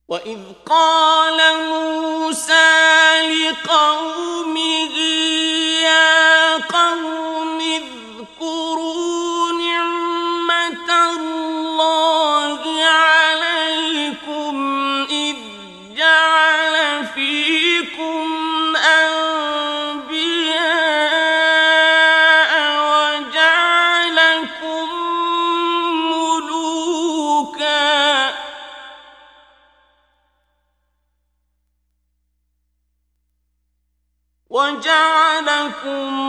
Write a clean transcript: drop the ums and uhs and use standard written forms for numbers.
وَإِذْ قَالَ مُوسَى لِقَوْمِهِ يَا قَوْمِ اذْكُرُوا نِعْمَةَ اللَّهِ عَلَيْكُمْ إِذْ جَعَلَ فِيكُمْ أَنْبِيَاءَ وَجَعَلَكُم